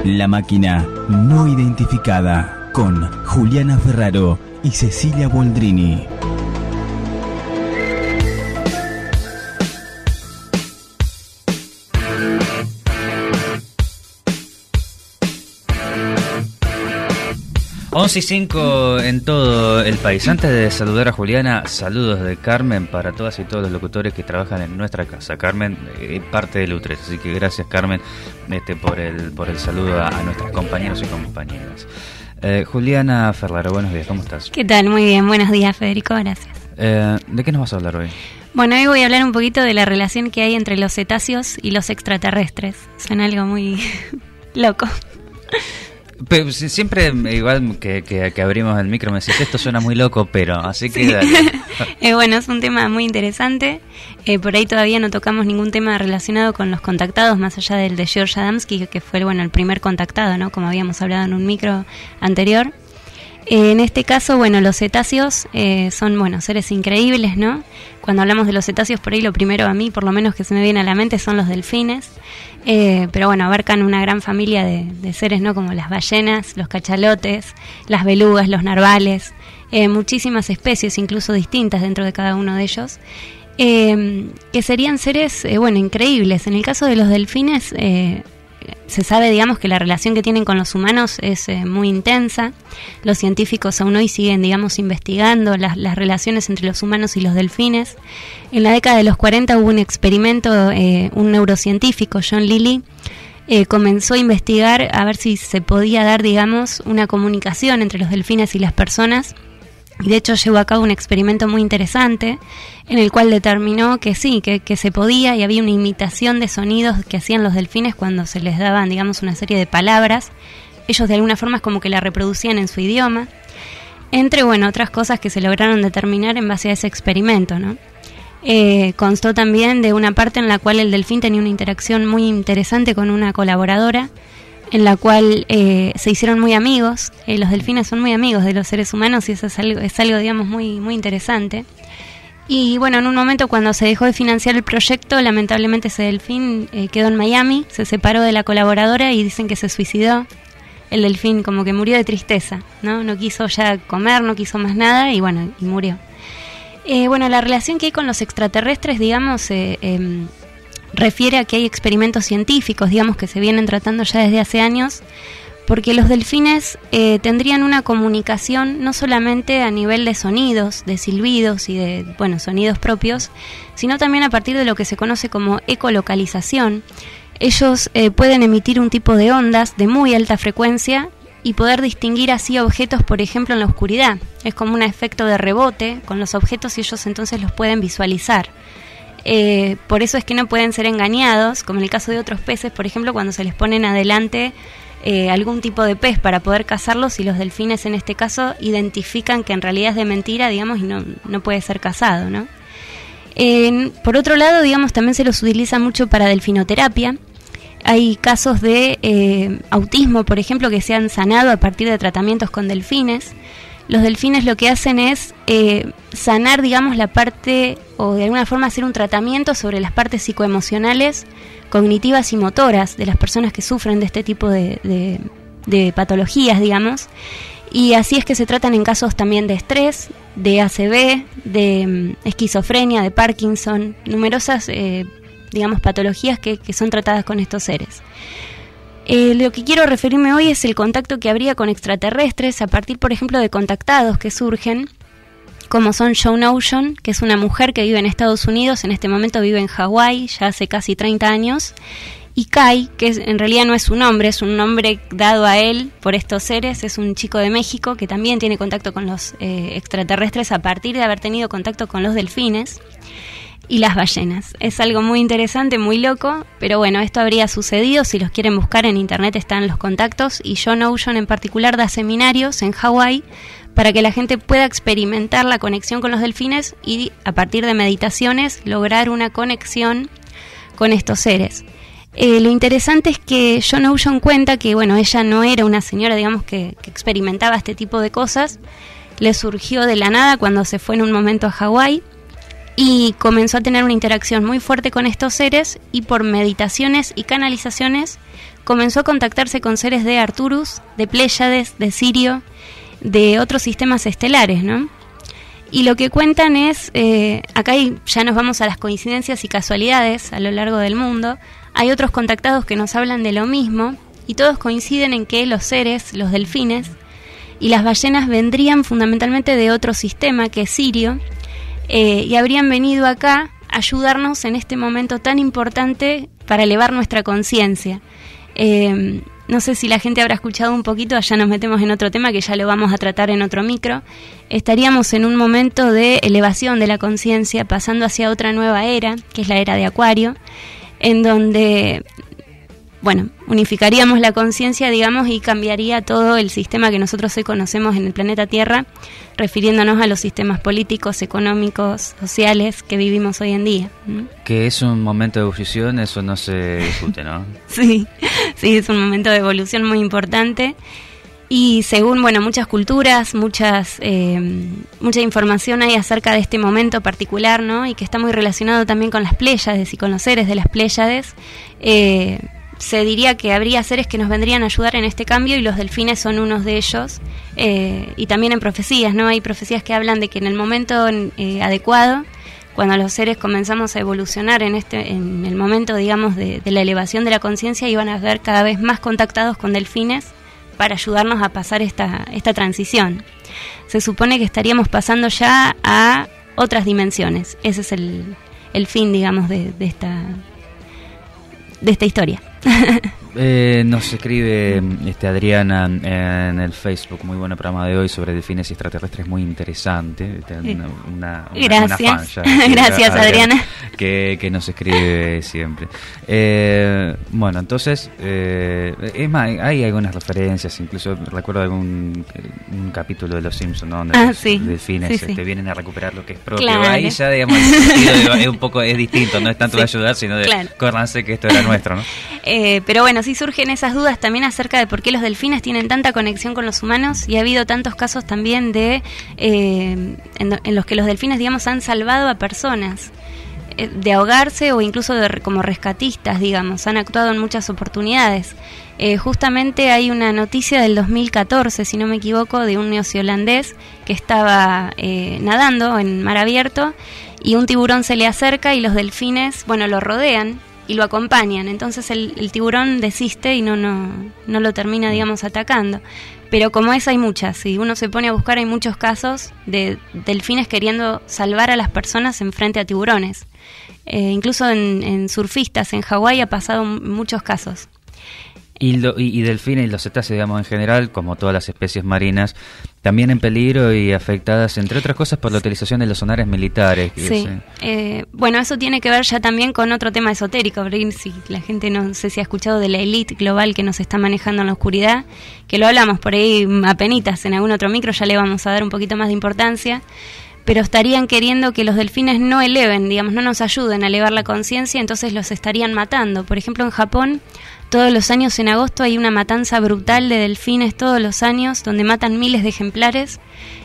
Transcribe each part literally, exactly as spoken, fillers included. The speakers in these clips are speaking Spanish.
La máquina no identificada con Juliana Ferraro y Cecilia Boldrini. once y cinco en todo el país. Antes de saludar a Juliana, saludos de Carmen para todas y todos los locutores que trabajan en nuestra casa. Carmen es parte de Lutres, así que gracias, Carmen, este, por el por el saludo a, a nuestros compañeros y compañeras. Eh, Juliana Ferraro, buenos días, ¿cómo estás? ¿Qué tal? Muy bien, buenos días, Federico, gracias. Eh, ¿De qué nos vas a hablar hoy? Bueno, hoy voy a hablar un poquito de la relación que hay entre los cetáceos y los extraterrestres. Suena algo muy loco. Pero siempre, igual que, que, que abrimos el micro, me decís, esto suena muy loco, pero así que... Sí. Dale. eh, bueno, es un tema muy interesante. Eh, por ahí todavía no tocamos ningún tema relacionado con los contactados, más allá del de George Adamski, que fue bueno el primer contactado, ¿no? Como habíamos hablado en un micro anterior. Eh, en este caso, bueno, los cetáceos eh, son, bueno, seres increíbles, ¿no? Cuando hablamos de los cetáceos, por ahí lo primero a mí, por lo menos que se me viene a la mente, son los delfines. Eh, pero bueno, abarcan una gran familia de, de seres, ¿no? Como las ballenas, los cachalotes, las belugas, los narvales, eh, muchísimas especies, incluso distintas dentro de cada uno de ellos, eh, que serían seres, eh, bueno, increíbles. En el caso de los delfines, eh, se sabe, digamos, que la relación que tienen con los humanos es eh, muy intensa. Los científicos aún hoy siguen, digamos, investigando las, las relaciones entre los humanos y los delfines. En la década de los cuarenta hubo un experimento, eh, un neurocientífico, John Lilly, eh, comenzó a investigar a ver si se podía dar, digamos, una comunicación entre los delfines y las personas. Y de hecho llevó a cabo un experimento muy interesante en el cual determinó que sí, que, que se podía, y había una imitación de sonidos que hacían los delfines cuando se les daban, digamos, una serie de palabras. Ellos de alguna forma es como que la reproducían en su idioma, entre, bueno, otras cosas que se lograron determinar en base a ese experimento, ¿no? Eh, constó también de una parte en la cual el delfín tenía una interacción muy interesante con una colaboradora, en la cual eh, se hicieron muy amigos. Eh, los delfines son muy amigos de los seres humanos y eso es algo, es algo digamos, muy, muy interesante. Y bueno, en un momento cuando se dejó de financiar el proyecto, lamentablemente ese delfín eh, quedó en Miami, se separó de la colaboradora y dicen que se suicidó. El delfín como que murió de tristeza, ¿no? No quiso ya comer, no quiso más nada y bueno, y murió. Eh, bueno, la relación que hay con los extraterrestres, digamos... Eh, eh, refiere a que hay experimentos científicos, digamos, que se vienen tratando ya desde hace años, porque los delfines eh, tendrían una comunicación no solamente a nivel de sonidos, de silbidos y de, bueno, sonidos propios, sino también a partir de lo que se conoce como ecolocalización. Ellos eh, pueden emitir un tipo de ondas de muy alta frecuencia y poder distinguir así objetos, por ejemplo, en la oscuridad. Es como un efecto de rebote con los objetos y ellos entonces los pueden visualizar. Eh, por eso es que no pueden ser engañados, como en el caso de otros peces, por ejemplo, cuando se les ponen adelante eh, algún tipo de pez para poder cazarlos, y los delfines en este caso identifican que en realidad es de mentira, digamos, y no, no puede ser cazado, ¿no? Eh, por otro lado, digamos, también se los utiliza mucho para delfinoterapia. Hay casos de eh, autismo, por ejemplo, que se han sanado a partir de tratamientos con delfines. Los delfines lo que hacen es eh, sanar, digamos, la parte, o de alguna forma hacer un tratamiento sobre las partes psicoemocionales, cognitivas y motoras de las personas que sufren de este tipo de, de, de patologías, digamos. Y así es que se tratan en casos también de estrés, de A C V, de um, esquizofrenia, de Parkinson, numerosas, eh, digamos, patologías que, que son tratadas con estos seres. Eh, lo que quiero referirme hoy es el contacto que habría con extraterrestres a partir, por ejemplo, de contactados que surgen, como son Joan Ocean, que es una mujer que vive en Estados Unidos, en este momento vive en Hawái, ya hace casi treinta años, y Kai, que es, en realidad no es su nombre, es un nombre dado a él por estos seres, es un chico de México que también tiene contacto con los eh, extraterrestres a partir de haber tenido contacto con los delfines y las ballenas. Es algo muy interesante, muy loco, pero bueno, esto habría sucedido. Si los quieren buscar en internet están los contactos, y John Ocean en particular da seminarios en Hawái para que la gente pueda experimentar la conexión con los delfines y a partir de meditaciones lograr una conexión con estos seres. Eh, lo interesante es que John Ocean cuenta que, bueno, ella no era una señora, digamos, que, que experimentaba este tipo de cosas. Le surgió de la nada cuando se fue en un momento a Hawái. y comenzó a tener una interacción muy fuerte con estos seres, y por meditaciones y canalizaciones comenzó a contactarse con seres de Arcturus, de Pléyades, de Sirio, de otros sistemas estelares, ¿no? Y lo que cuentan es, eh, acá hay, ya nos vamos a las coincidencias y casualidades a lo largo del mundo, hay otros contactados que nos hablan de lo mismo, y todos coinciden en que los seres, los delfines y las ballenas vendrían fundamentalmente de otro sistema que es Sirio, eh, y habrían venido acá a ayudarnos en este momento tan importante para elevar nuestra conciencia. Eh, no sé si la gente habrá escuchado un poquito, allá nos metemos en otro tema que ya lo vamos a tratar en otro micro. Estaríamos en un momento de elevación de la conciencia, pasando hacia otra nueva era, que es la era de Acuario, en donde, bueno, unificaríamos la conciencia, digamos, y cambiaría todo el sistema que nosotros hoy conocemos en el planeta Tierra, refiriéndonos a los sistemas políticos, económicos, sociales que vivimos hoy en día. ¿Mm? Que es un momento de evolución, eso no se discute, ¿no? Sí, sí, es un momento de evolución muy importante. Y según, bueno, muchas culturas, muchas eh, mucha información hay acerca de este momento particular, ¿no? Y que está muy relacionado también con las Pléyades y con los seres de las Pléyades. Eh, se diría que habría seres que nos vendrían a ayudar en este cambio, y los delfines son unos de ellos. Eh, y también en profecías, ¿no? Hay profecías que hablan de que en el momento eh, adecuado, cuando los seres comenzamos a evolucionar en este en el momento, digamos, de, de la elevación de la conciencia, iban a ver cada vez más contactados con delfines para ayudarnos a pasar esta, esta transición. Se supone que estaríamos pasando ya a otras dimensiones. Ese es el, el fin, digamos, de, de esta de esta historia. Eh, nos escribe este Adriana en el Facebook, muy buen programa de hoy sobre delfines y extraterrestres, muy interesante. Una, una, Gracias, una fan ya, gracias Adriana, Adriana. Que, que nos escribe siempre. Eh, bueno, entonces, eh, es más, hay algunas referencias, incluso recuerdo algún un capítulo de Los Simpsons, ¿no? Donde ah, los sí, delfines sí, sí. Este, vienen a recuperar lo que es propio. Claro. Ahí ya, digamos, el sentido es un poco es distinto, no es tanto sí, de ayudar, sino de claro. córranse que esto era nuestro, ¿no? Eh, pero bueno, sí surgen esas dudas también acerca de por qué los delfines tienen tanta conexión con los humanos, y ha habido tantos casos también de eh, en, en los que los delfines, digamos, han salvado a personas eh, de ahogarse, o incluso de, como rescatistas, digamos, han actuado en muchas oportunidades. Eh, justamente hay una noticia del dos mil catorce, si no me equivoco, de un neozelandés que estaba eh, nadando en mar abierto, y un tiburón se le acerca y los delfines, bueno, lo rodean y lo acompañan. Entonces el, el tiburón desiste y no, no, no lo termina, digamos, atacando. Pero como esa hay muchas, si uno se pone a buscar, hay muchos casos de delfines queriendo salvar a las personas en frente a tiburones. Eh, incluso en, en surfistas en Hawái ha pasado muchos casos. Y, lo, y, y delfines y los cetáceos, digamos, en general, como todas las especies marinas, también en peligro y afectadas, entre otras cosas, por la utilización de los sonares militares. Sí, eh, bueno, eso tiene que ver ya también con otro tema esotérico, porque si la gente no sé si ha escuchado de la élite global que nos está manejando en la oscuridad, que lo hablamos por ahí apenitas en algún otro micro, ya le vamos a dar un poquito más de importancia, pero estarían queriendo que los delfines no eleven, digamos, no nos ayuden a elevar la conciencia, entonces los estarían matando. Por ejemplo, en Japón, todos los años en agosto hay una matanza brutal de delfines, todos los años, donde matan miles de ejemplares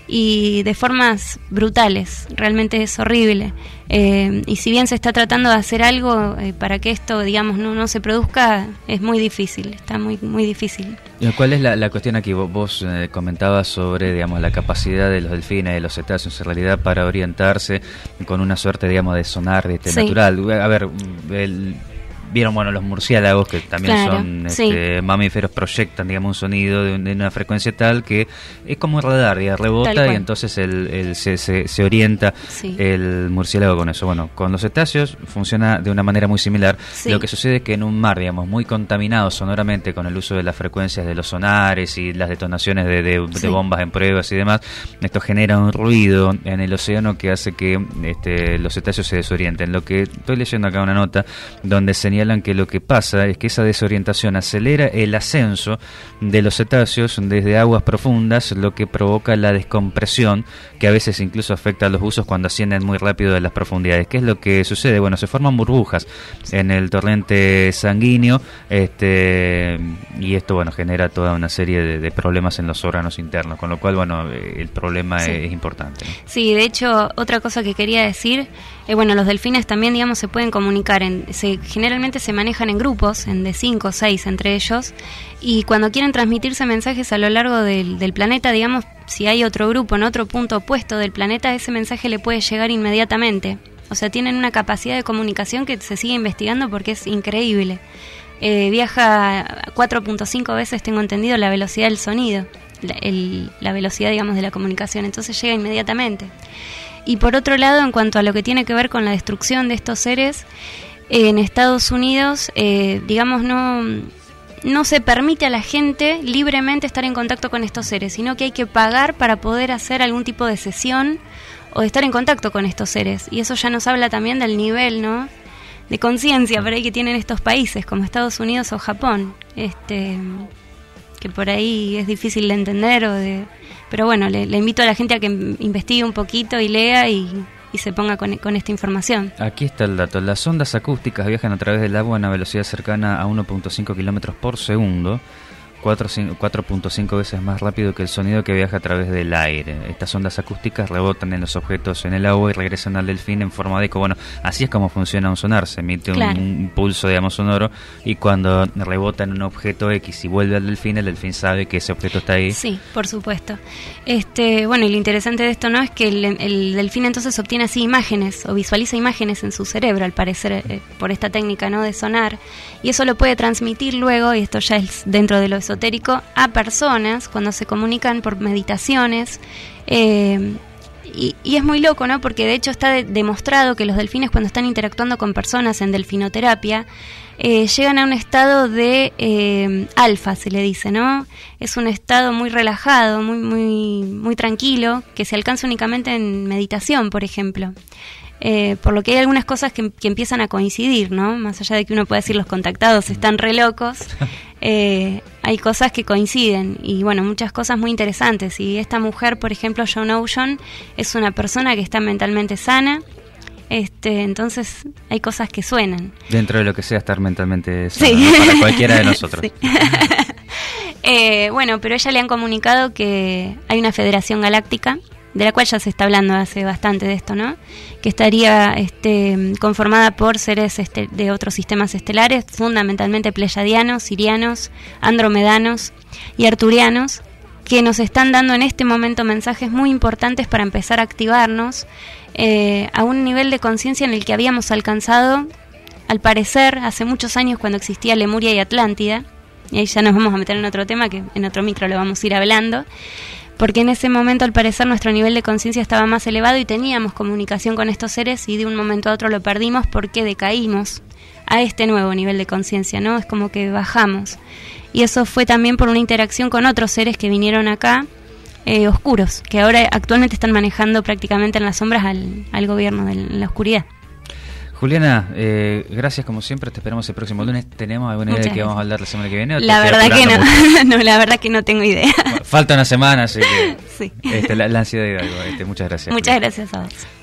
y de formas brutales. Realmente es horrible. Eh, y si bien se está tratando de hacer algo eh, para que esto, digamos, no, no se produzca, es muy difícil, está muy muy difícil. ¿Cuál es la, la cuestión aquí? Vos, vos eh, comentabas sobre, digamos, la capacidad de los delfines, de los cetáceos en realidad para orientarse con una suerte, digamos, de sonar este, sí. natural. A ver, el... Vieron, bueno, los murciélagos, que también claro, son este, sí. mamíferos, proyectan, digamos, un sonido de, de una frecuencia tal que es como un radar, digamos, rebota y entonces el, el, se, se, se orienta sí. el murciélago con eso. Bueno, con los cetáceos funciona de una manera muy similar. Sí. Lo que sucede es que en un mar, digamos, muy contaminado sonoramente con el uso de las frecuencias de los sonares y las detonaciones de, de, sí. de bombas en pruebas y demás, esto genera un ruido en el océano que hace que este, los cetáceos se desorienten. Lo que estoy leyendo acá una nota donde señala que lo que pasa es que esa desorientación acelera el ascenso de los cetáceos desde aguas profundas, lo que provoca la descompresión, que a veces incluso afecta a los buzos cuando ascienden muy rápido de las profundidades. ¿Qué es lo que sucede? Bueno, se forman burbujas en el torrente sanguíneo, este y esto, bueno, genera toda una serie de, de problemas en los órganos internos, con lo cual, bueno, el problema sí. es, es importante, ¿no? Sí, de hecho, otra cosa que quería decir Eh, bueno, los delfines también, digamos, se pueden comunicar, en, se, generalmente se manejan en grupos, en de cinco o seis entre ellos, y cuando quieren transmitirse mensajes a lo largo del, del planeta, digamos, si hay otro grupo en otro punto opuesto del planeta, ese mensaje le puede llegar inmediatamente. O sea, tienen una capacidad de comunicación que se sigue investigando porque es increíble. Eh, viaja cuatro punto cinco veces, tengo entendido, la velocidad del sonido, la, el, la velocidad, digamos, de la comunicación, entonces llega inmediatamente. Y por otro lado, en cuanto a lo que tiene que ver con la destrucción de estos seres, eh, en Estados Unidos, eh, digamos, no, no se permite a la gente libremente estar en contacto con estos seres, sino que hay que pagar para poder hacer algún tipo de sesión o de estar en contacto con estos seres. Y eso ya nos habla también del nivel, ¿no?, de conciencia por ahí que tienen estos países, como Estados Unidos o Japón, este, que por ahí es difícil de entender o de... Pero bueno, le, le invito a la gente a que investigue un poquito y lea y, y se ponga con, con esta información. Aquí está el dato. Las ondas acústicas viajan a través del agua a una velocidad cercana a uno punto cinco kilómetros por segundo, cuatro punto cinco veces más rápido que el sonido que viaja a través del aire. Estas ondas acústicas rebotan en los objetos en el agua y regresan al delfín en forma de eco. Bueno, así es como funciona un sonar. Se emite claro. un, un pulso, digamos, sonoro, y cuando rebota en un objeto X y vuelve al delfín, el delfín sabe que ese objeto está ahí. Sí, por supuesto. Este, bueno, y lo interesante de esto, ¿no?, es que el, el delfín entonces obtiene así imágenes o visualiza imágenes en su cerebro, al parecer, eh, por esta técnica, ¿no?, de sonar, y eso lo puede transmitir luego, y esto ya es dentro de lo esotérico, a personas cuando se comunican por meditaciones, eh, y, y es muy loco, ¿no?, porque de hecho está de, demostrado que los delfines, cuando están interactuando con personas en delfinoterapia, eh, llegan a un estado de eh, alfa, se le dice, ¿no? Es un estado muy relajado, muy muy muy tranquilo, que se alcanza únicamente en meditación, por ejemplo. Eh, por lo que hay algunas cosas que, que empiezan a coincidir, ¿no? Más allá de que uno pueda decir los contactados están re locos, eh, hay cosas que coinciden, y bueno, muchas cosas muy interesantes. Y esta mujer, por ejemplo, Joan Ocean, es una persona que está mentalmente sana, este, entonces hay cosas que suenan. Dentro de lo que sea estar mentalmente sana, sí. ¿no?, para cualquiera de nosotros. Sí. eh, bueno, pero a ella le han comunicado que hay una federación galáctica, de la cual ya se está hablando hace bastante de esto, ¿no?, que estaría este, conformada por seres este, de otros sistemas estelares, fundamentalmente pleyadianos, sirianos, andromedanos y arturianos, que nos están dando en este momento mensajes muy importantes para empezar a activarnos eh, a un nivel de conciencia en el que habíamos alcanzado, al parecer, hace muchos años, cuando existía Lemuria y Atlántida, y ahí ya nos vamos a meter en otro tema que en otro micro lo vamos a ir hablando, porque en ese momento, al parecer, nuestro nivel de conciencia estaba más elevado y teníamos comunicación con estos seres, y de un momento a otro lo perdimos porque decaímos a este nuevo nivel de conciencia, ¿no? Es como que bajamos. Y eso fue también por una interacción con otros seres que vinieron acá, eh, oscuros, que ahora actualmente están manejando prácticamente en las sombras al, al gobierno de la oscuridad. Juliana, eh, gracias como siempre, te esperamos el próximo lunes. ¿Tenemos alguna idea de qué vamos a hablar la semana que viene? ¿O la verdad que no, no, la verdad que no tengo idea. Falta una semana, así que sí. este, la, la ansiedad de algo. Este, muchas gracias. Muchas Juliana. Gracias a vos.